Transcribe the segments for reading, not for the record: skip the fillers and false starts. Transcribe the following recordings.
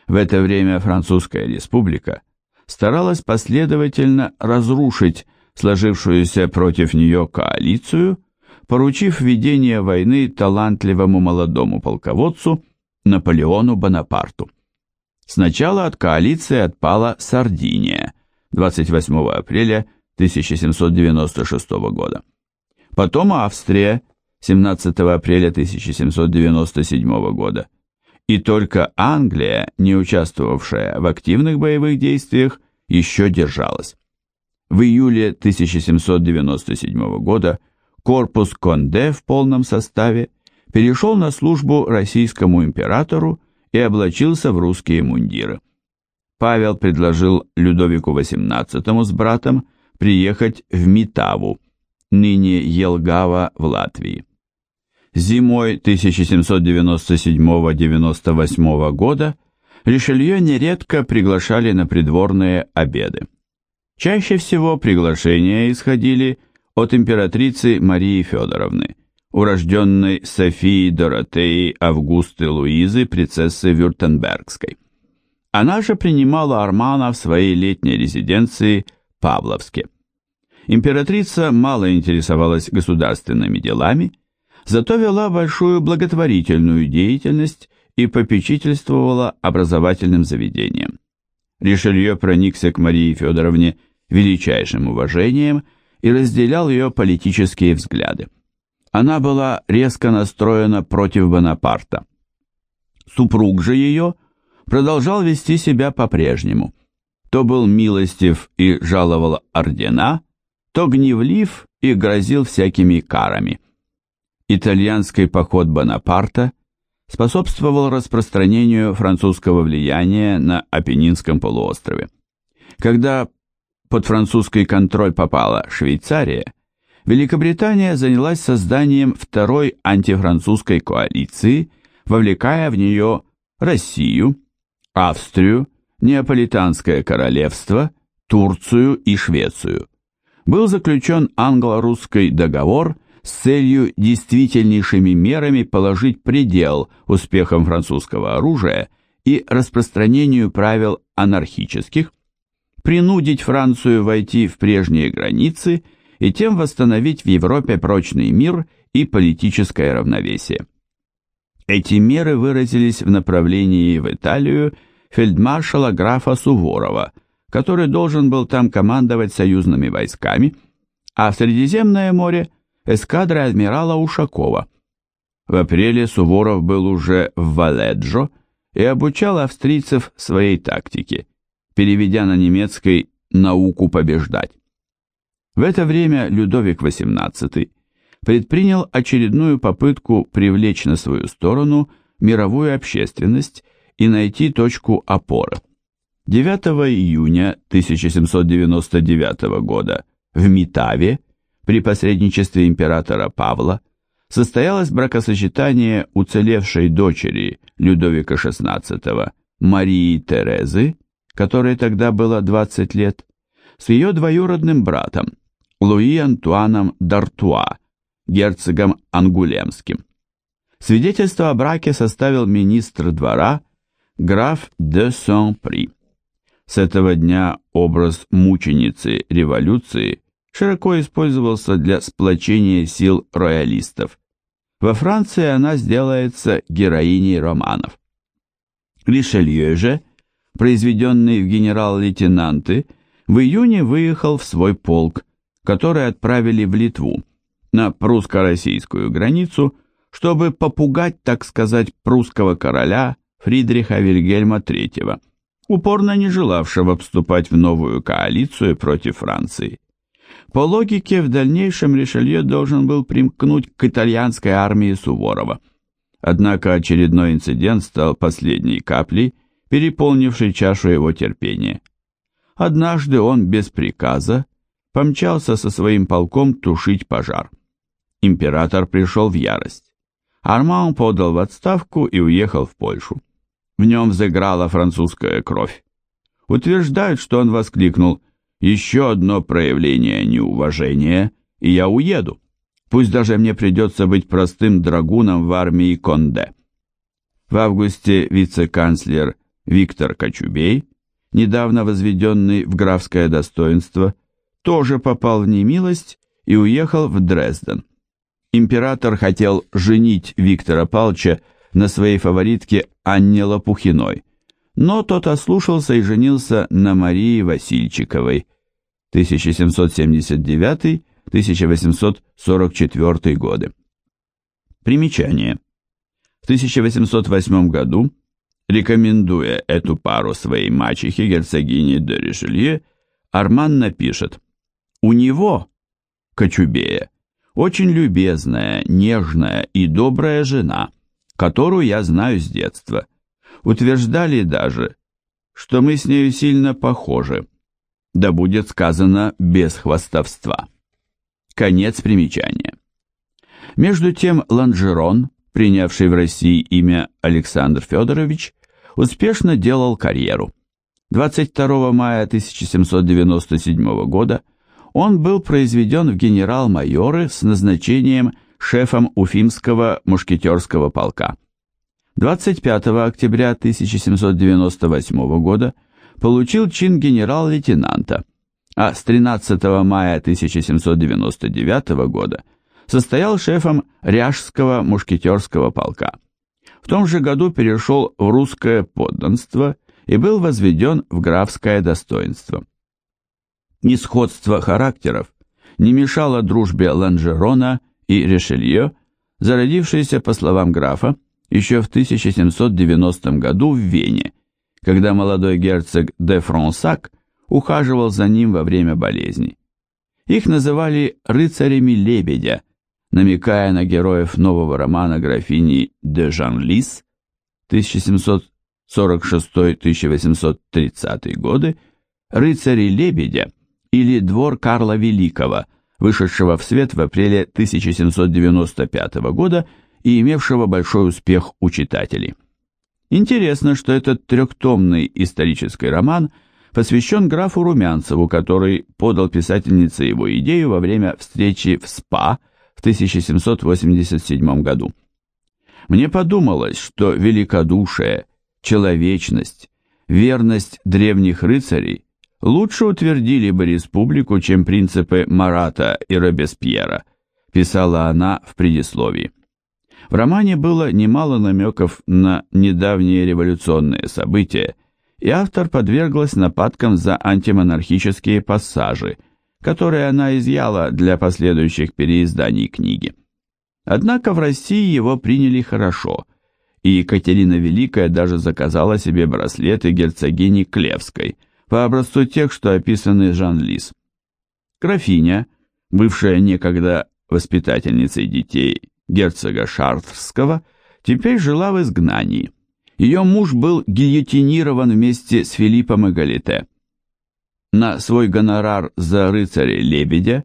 В это время Французская республика старалась последовательно разрушить сложившуюся против нее коалицию, поручив ведение войны талантливому молодому полководцу Наполеону Бонапарту. Сначала от коалиции отпала Сардиния 28 апреля 1796 года. Потом Австрия 17 апреля 1797 года. И только Англия, не участвовавшая в активных боевых действиях, еще держалась. В июле 1797 года корпус Конде в полном составе перешел на службу российскому императору и облачился в русские мундиры. Павел предложил Людовику XVIII с братом приехать в Митаву, ныне Елгава в Латвии. Зимой 1797-98 года Ришелье нередко приглашали на придворные обеды. Чаще всего приглашения исходили от императрицы Марии Федоровны, урожденной Софии Доротеи Августы Луизы, принцессы Вюртембергской. Она же принимала Армана в своей летней резиденции Павловске. Императрица мало интересовалась государственными делами, зато вела большую благотворительную деятельность и попечительствовала образовательным заведением. Ришелье проникся к Марии Федоровне величайшим уважением и разделял ее политические взгляды. Она была резко настроена против Бонапарта. Супруг же ее продолжал вести себя по-прежнему. То был милостив и жаловал ордена, то гневлив и грозил всякими карами. Итальянский поход Бонапарта способствовал распространению французского влияния на Апеннинском полуострове. Когда под французский контроль попала Швейцария, Великобритания занялась созданием второй антифранцузской коалиции, вовлекая в нее Россию, Австрию, Неаполитанское королевство, Турцию и Швецию. Был заключен англо-русский договор с целью действительнейшими мерами положить предел успехам французского оружия и распространению правил анархических, принудить Францию войти в прежние границы и тем восстановить в Европе прочный мир и политическое равновесие. Эти меры выразились в направлении в Италию фельдмаршала графа Суворова, который должен был там командовать союзными войсками, а в Средиземное море эскадрой адмирала Ушакова. В апреле Суворов был уже в Валеджо и обучал австрийцев своей тактике, переведя на немецкий «науку побеждать». В это время Людовик XVIII предпринял очередную попытку привлечь на свою сторону мировую общественность и найти точку опоры. 9 июня 1799 года в Митаве при посредничестве императора Павла состоялось бракосочетание уцелевшей дочери Людовика XVI Марии Терезы, которой тогда было 20 лет, с ее двоюродным братом Луи Антуаном д'Артуа, герцогом Ангулемским. Свидетельство о браке составил министр двора граф де Сен-При. С этого дня образ мученицы революции широко использовался для сплочения сил роялистов. Во Франции она сделается героиней романов. Ришелье же, произведенный в генерал-лейтенанты, в июне выехал в свой полк, который отправили в Литву, на прусско-российскую границу, чтобы попугать, так сказать, прусского короля Фридриха Вильгельма III, упорно не желавшего вступать в новую коалицию против Франции. По логике, в дальнейшем Ришелье должен был примкнуть к итальянской армии Суворова. Однако очередной инцидент стал последней каплей, переполнившей чашу его терпения. Однажды он без приказа помчался со своим полком тушить пожар. Император пришел в ярость. Арман подал в отставку и уехал в Польшу. В нем взыграла французская кровь. Утверждают, что он воскликнул: «Еще одно проявление неуважения, и я уеду. Пусть даже мне придется быть простым драгуном в армии Конде». В августе вице-канцлер Виктор Кочубей, недавно возведенный в графское достоинство, тоже попал в немилость и уехал в Дрезден. Император хотел женить Виктора Павловича на своей фаворитке Анне Лопухиной, но тот ослушался и женился на Марии Васильчиковой, 1779-1844 годы. Примечание. В 1808 году, рекомендуя эту пару своей мачехе, герцогине де Ришелье, Арман напишет: «У него, Кочубея, очень любезная, нежная и добрая жена, которую я знаю с детства. Утверждали даже, что мы с нею сильно похожи. Да будет сказано без хвастовства». Конец примечания. Между тем Ланжерон, принявший в России имя Александр Федорович, успешно делал карьеру. 22 мая 1797 года он был произведен в генерал-майоры с назначением шефом Уфимского мушкетерского полка. 25 октября 1798 года получил чин генерал-лейтенанта, а с 13 мая 1799 года состоял шефом Ряжского мушкетерского полка. В том же году перешел в русское подданство и был возведен в графское достоинство. Несходство характеров не мешало дружбе Ланжерона и Ришелье, зародившейся, по словам графа, еще в 1790 году в Вене, когда молодой герцог де Фронсак ухаживал за ним во время болезни. Их называли «рыцарями лебедя», намекая на героев нового романа графини де Жанлис 1746-1830 годы, «Рыцари лебедя» или «Двор Карла Великого», вышедшего в свет в апреле 1795 года и имевшего большой успех у читателей. Интересно, что этот трехтомный исторический роман посвящен графу Румянцеву, который подал писательнице его идею во время встречи в СПА в 1787 году. Мне подумалось, что великодушие, человечность, верность древних рыцарей лучше утвердили бы республику, чем принципы Марата и Робеспьера, писала она в предисловии. В романе было немало намеков на недавние революционные события, и автор подверглась нападкам за антимонархические пассажи, которые она изъяла для последующих переизданий книги. Однако в России его приняли хорошо, и Екатерина Великая даже заказала себе браслеты герцогини Клевской по образцу тех, что описаны Жанлис. Графиня, бывшая некогда воспитательницей детей герцога Шартрского, теперь жила в изгнании. Ее муж был гильотинирован вместе с Филиппом Эгалите. На свой гонорар за рыцаря-лебедя,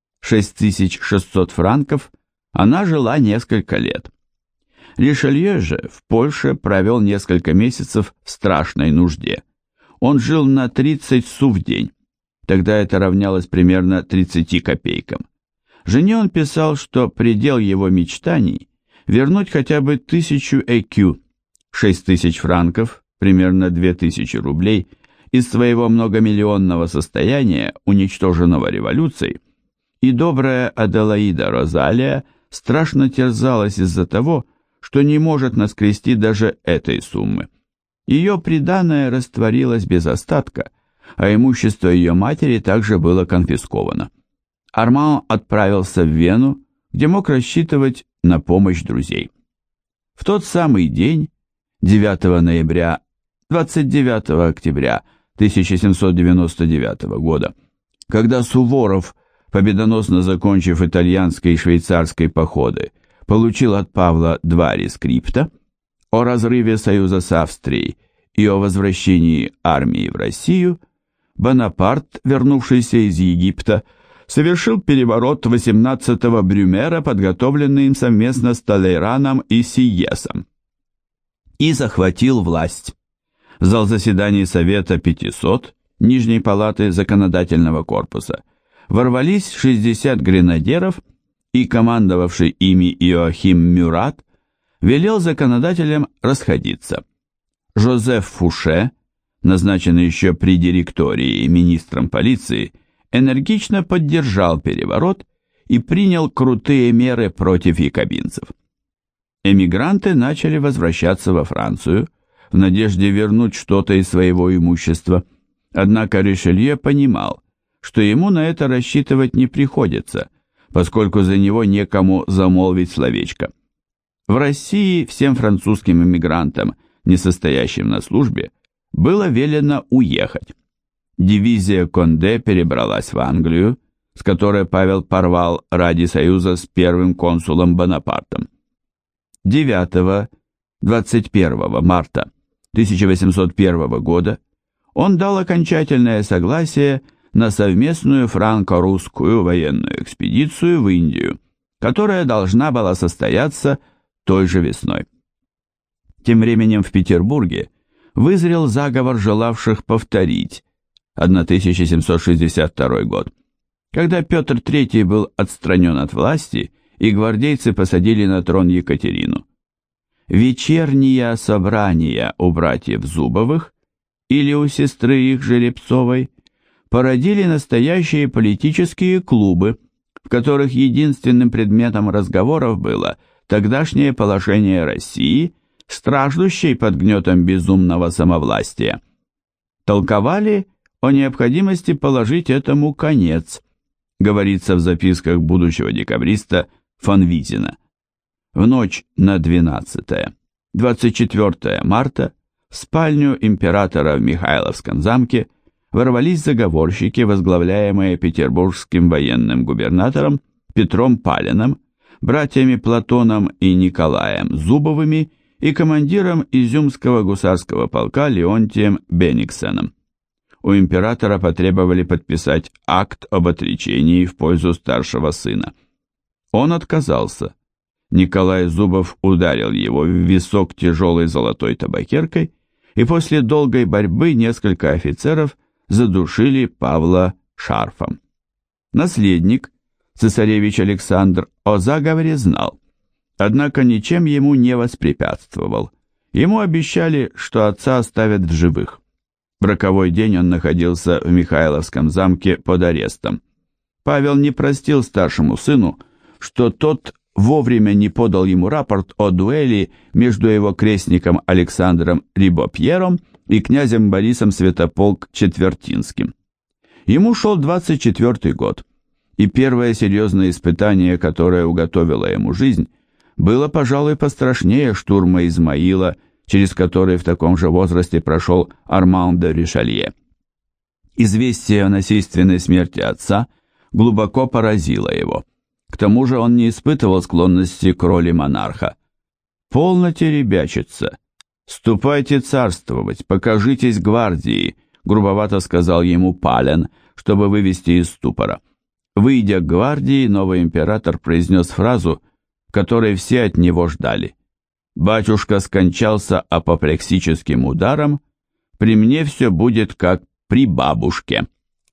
6600 франков, она жила несколько лет. Ришелье же в Польше провел несколько месяцев в страшной нужде. Он жил на 30 су в день, тогда это равнялось примерно 30 копейкам. Жене он писал, что предел его мечтаний – вернуть хотя бы 1000 ЭКЮ, 6000 франков, примерно 2000 рублей, из своего многомиллионного состояния, уничтоженного революцией, и добрая Аделаида Розалия страшно терзалась из-за того, что не может наскрести даже этой суммы. Ее приданое растворилось без остатка, а имущество ее матери также было конфисковано. Арман отправился в Вену, где мог рассчитывать на помощь друзей. В тот самый день, 9 ноября, 29 октября 1799 года, когда Суворов, победоносно закончив итальянской и швейцарской походы, получил от Павла 2 рескрипта о разрыве союза с Австрией и о возвращении армии в Россию, Бонапарт, вернувшийся из Египта, совершил переворот 18-го Брюмера, подготовленный им совместно с Талейраном и Сиесом, и захватил власть. В зал заседаний Совета 500, Нижней палаты законодательного корпуса, ворвались 60 гренадеров, и командовавший ими Иоахим Мюрат велел законодателям расходиться. Жозеф Фуше, назначенный еще при директории министром полиции, энергично поддержал переворот и принял крутые меры против якобинцев. Эмигранты начали возвращаться во Францию в надежде вернуть что-то из своего имущества, однако Ришелье понимал, что ему на это рассчитывать не приходится, поскольку за него некому замолвить словечко. В России всем французским эмигрантам, не состоящим на службе, было велено уехать. Дивизия Конде перебралась в Англию, с которой Павел порвал ради союза с первым консулом Бонапартом. 9-21 марта 1801 года он дал окончательное согласие на совместную франко-русскую военную экспедицию в Индию, которая должна была состояться той же весной. Тем временем в Петербурге вызрел заговор желавших повторить 1762 год, когда Петр III был отстранен от власти и гвардейцы посадили на трон Екатерину. Вечерние собрания у братьев Зубовых или у сестры их Жеребцовой породили настоящие политические клубы, в которых единственным предметом разговоров было тогдашнее положение России, страждущей под гнетом безумного самовластия. Толковали о необходимости положить этому конец, говорится в записках будущего декабриста фон Визина. В ночь на 12-24 марта в спальню императора в Михайловском замке ворвались заговорщики, возглавляемые петербургским военным губернатором Петром Палиным, братьями Платоном и Николаем Зубовыми и командиром Изюмского гусарского полка Леонтием Бениксеном. У императора потребовали подписать акт об отречении в пользу старшего сына. Он отказался. Николай Зубов ударил его в висок тяжелой золотой табакеркой, и после долгой борьбы несколько офицеров задушили Павла шарфом. Наследник, цесаревич Александр, о заговоре знал, однако ничем ему не воспрепятствовал. Ему обещали, что отца оставят в живых. В роковой день он находился в Михайловском замке под арестом. Павел не простил старшему сыну, что тот вовремя не подал ему рапорт о дуэли между его крестником Александром Рибопьером и князем Борисом Святополк-Четвертинским. Ему шел 24-й год, и первое серьезное испытание, которое уготовило ему жизнь, было, пожалуй, пострашнее штурма Измаила, через который в таком же возрасте прошел Арман де Ришелье. Известие о насильственной смерти отца глубоко поразило его. К тому же он не испытывал склонности к роли монарха. «Полноте ребячиться! Ступайте царствовать, покажитесь гвардии», грубовато сказал ему Пален, чтобы вывести из ступора. Выйдя к гвардии, новый император произнес фразу, которой все от него ждали. «Батюшка скончался апоплексическим ударом, при мне все будет как при бабушке».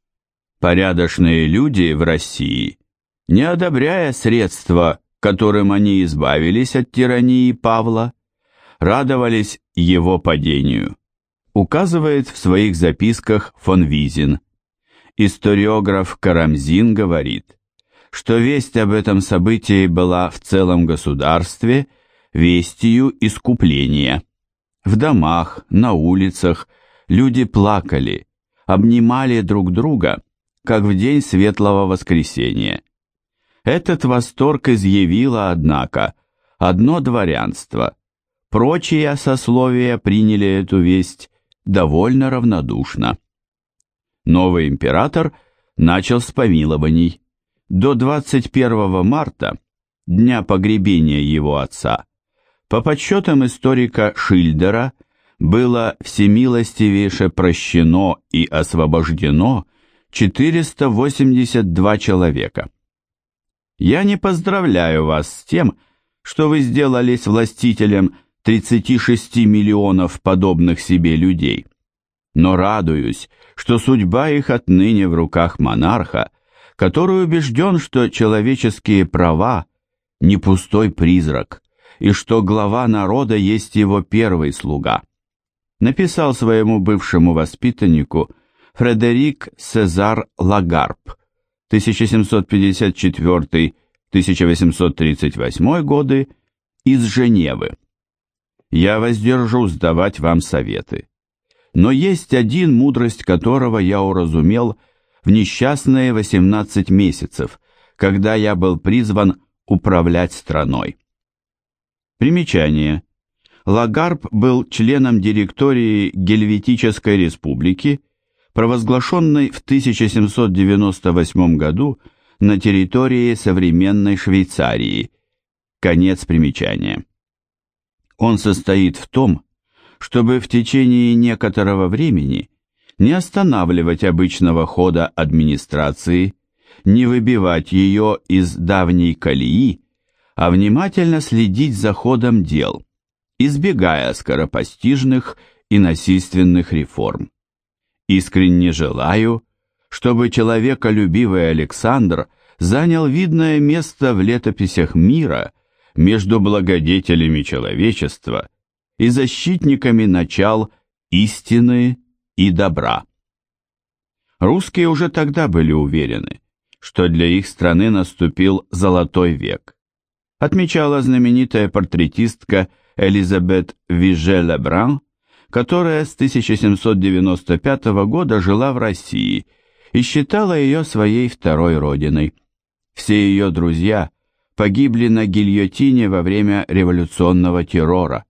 Порядочные люди в России, не одобряя средства, которым они избавились от тирании Павла, радовались его падению, указывает в своих записках фон Визин. Историограф Карамзин говорит, что весть об этом событии была в целом государстве вестью искупления. В домах, на улицах люди плакали, обнимали друг друга, как в день Светлого Воскресения. Этот восторг изъявило, однако, одно дворянство. Прочие сословия приняли эту весть довольно равнодушно. Новый император начал с помилований. До 21 марта, дня погребения его отца, по подсчетам историка Шильдера, было всемилостивейше прощено и освобождено 482 человека. Я не поздравляю вас с тем, что вы сделались властителем 36 миллионов подобных себе людей, но радуюсь, что судьба их отныне в руках монарха, который убежден, что человеческие права не пустой призрак, и что глава народа есть его первый слуга. написал своему бывшему воспитаннику Фредерик Сезар Лагарб 1754-1838 годы из Женевы. «Я воздержусь давать вам советы, но есть один, мудрость которого я уразумел в несчастные 18 месяцев, когда я был призван управлять страной». Примечание. Лагарб был членом директории Гельветической республики, провозглашенной в 1798 году на территории современной Швейцарии. Конец примечания. Он состоит в том, чтобы в течение некоторого времени не останавливать обычного хода администрации, не выбивать ее из давней колеи, а внимательно следить за ходом дел, избегая скоропостижных и насильственных реформ. Искренне желаю, чтобы человеколюбивый Александр занял видное место в летописях мира между благодетелями человечества и защитниками начал истины и добра. Русские уже тогда были уверены, что для их страны наступил золотой век. Отмечала знаменитая портретистка Элизабет Виже-Лебран, которая с 1795 года жила в России и считала ее своей второй родиной. Все ее друзья погибли на гильотине во время революционного террора.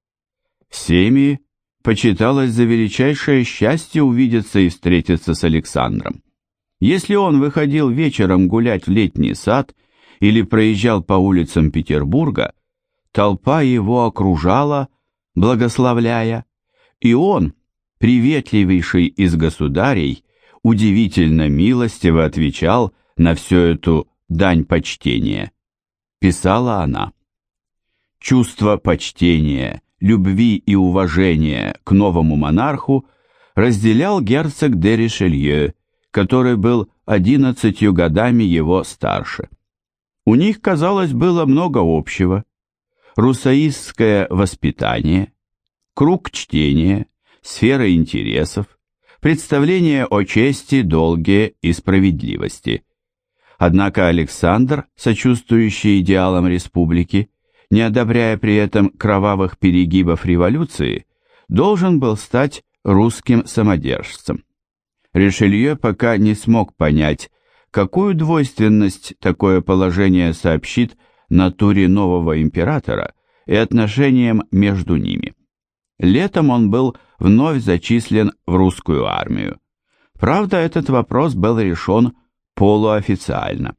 Всеми почиталось за величайшее счастье увидеться и встретиться с Александром. Если он выходил вечером гулять в летний сад или проезжал по улицам Петербурга, толпа его окружала, благословляя, и он, приветливейший из государей, удивительно милостиво отвечал на всю эту дань почтения. Писала она. Чувство почтения, любви и уважения к новому монарху разделял герцог де Ришелье, который был 11 годами его старше. У них, казалось, было много общего. Руссоистское воспитание, круг чтения, сфера интересов, представление о чести, долге и справедливости. Однако Александр, сочувствующий идеалам республики, не одобряя при этом кровавых перегибов революции, должен был стать русским самодержцем. Ришелье пока не смог понять, какую двойственность такое положение сообщит натуре нового императора и отношениям между ними. Летом он был вновь зачислен в русскую армию. Правда, этот вопрос был решен полуофициально.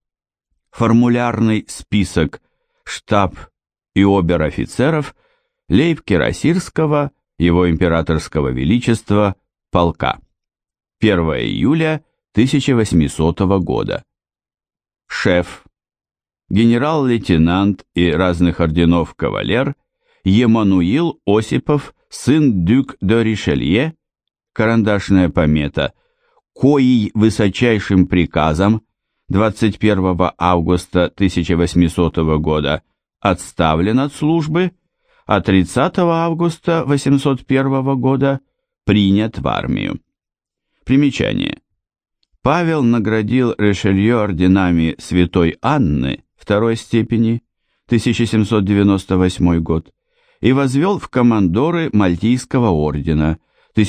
Формулярный список штаб и обер-офицеров лейб-кирасирского, его императорского величества, полка. 1 июля 1800 года. Шеф, генерал-лейтенант и разных орденов кавалер Емануил Осипов, сын дюк де Ришелье, карандашная помета, коей высочайшим приказом 21 августа 1800 года отставлен от службы, а 30 августа 801 года принят в армию. Примечание. Павел наградил Ришелье орденами Святой Анны второй степени, 1798 год, и возвел в командоры Мальтийского ордена,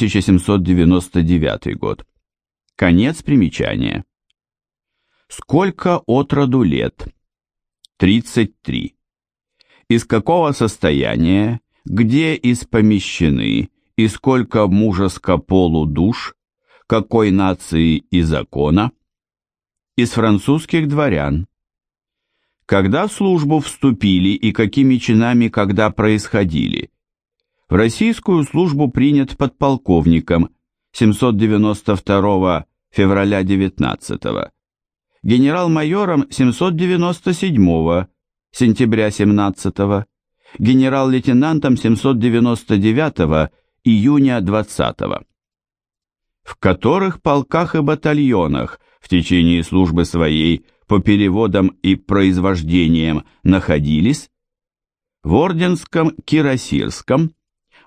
1799 год. Конец примечания. Сколько от роду лет? 33. Из какого состояния, где испомещены и сколько мужеско полу душ, какой нации и закона? Из французских дворян. Когда в службу вступили и какими чинами когда происходили? В российскую службу принят подполковником 792 февраля 19 генерал-майором 797 сентября 17 генерал-лейтенантом 799 июня 20 В которых полках и батальонах в течение службы своей по переводам и произвождениям находились? В Орденском Кирасирском,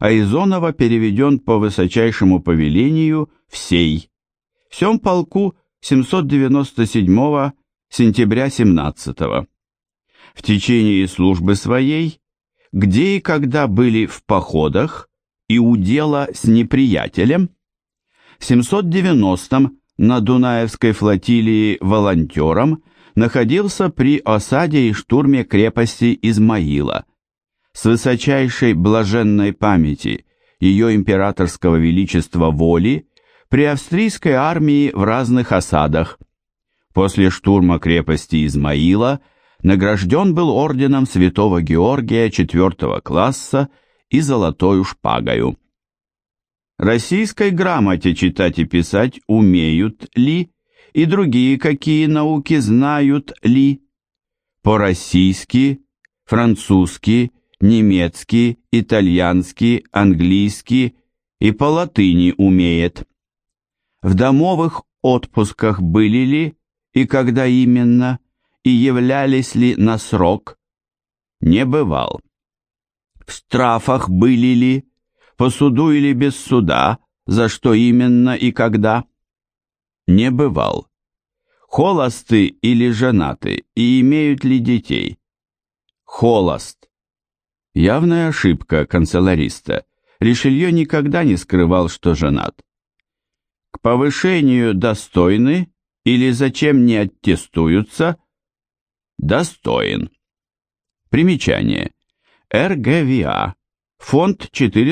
а Изонова переведен по высочайшему повелению в сей. В сём полку 797 сентября 17 -го. В течение службы своей, где и когда были в походах и удела с неприятелем, в 790-м на Дунаевской флотилии волонтером находился при осаде и штурме крепости Измаила. С высочайшей блаженной памяти ее императорского величества воли при австрийской армии в разных осадах. После штурма крепости Измаила награжден был орденом Святого Георгия 4 класса и золотою шпагою. Российской грамоте читать и писать умеют ли, и другие какие науки знают ли? По-российски, французски, немецки, итальянски, английски и по латыни умеет. В домовых отпусках были ли и когда именно, и являлись ли на срок? Не бывал. В штрафах были ли, по суду или без суда, за что именно и когда? Не бывал. Холосты или женаты, и имеют ли детей? Холост. Явная ошибка канцеляриста. Ришелье никогда не скрывал, что женат. К повышению достойны или зачем не аттестуются? Достоин. Примечание. РГВА. Фонд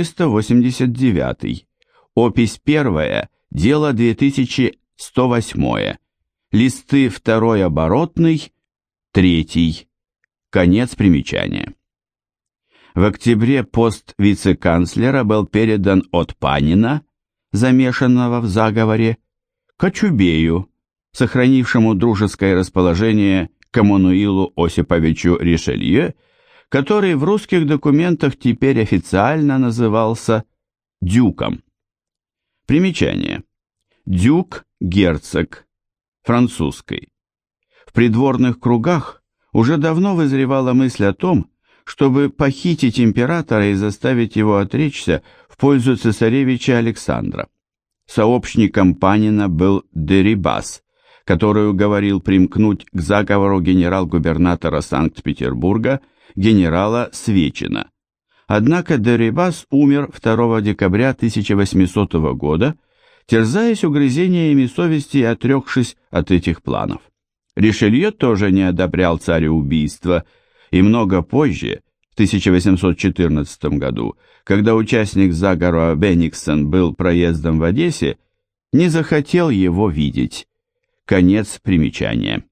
489. Опись 1. Дело 2108. Листы 2 оборотный, 3. Конец примечания. В октябре пост вице-канцлера был передан от Панина, замешанного в заговоре, Кочубею, сохранившему дружеское расположение к Эммануилу Осиповичу Ришелье, который в русских документах теперь официально назывался дюком. Примечание. Дюк – герцог, французской. В придворных кругах уже давно вызревала мысль о том, чтобы похитить императора и заставить его отречься в пользу цесаревича Александра. Сообщником Панина был Дерибас, который уговорил примкнуть к заговору генерал-губернатора Санкт-Петербурга генерала Свечина. Однако Дерибас умер 2 декабря 1800 года, терзаясь угрызениями совести и отрекшись от этих планов. Ришелье тоже не одобрял цареубийство, и много позже, в 1814 году, когда участник заговора Бенниксен был проездом в Одессе, не захотел его видеть. Конец примечания.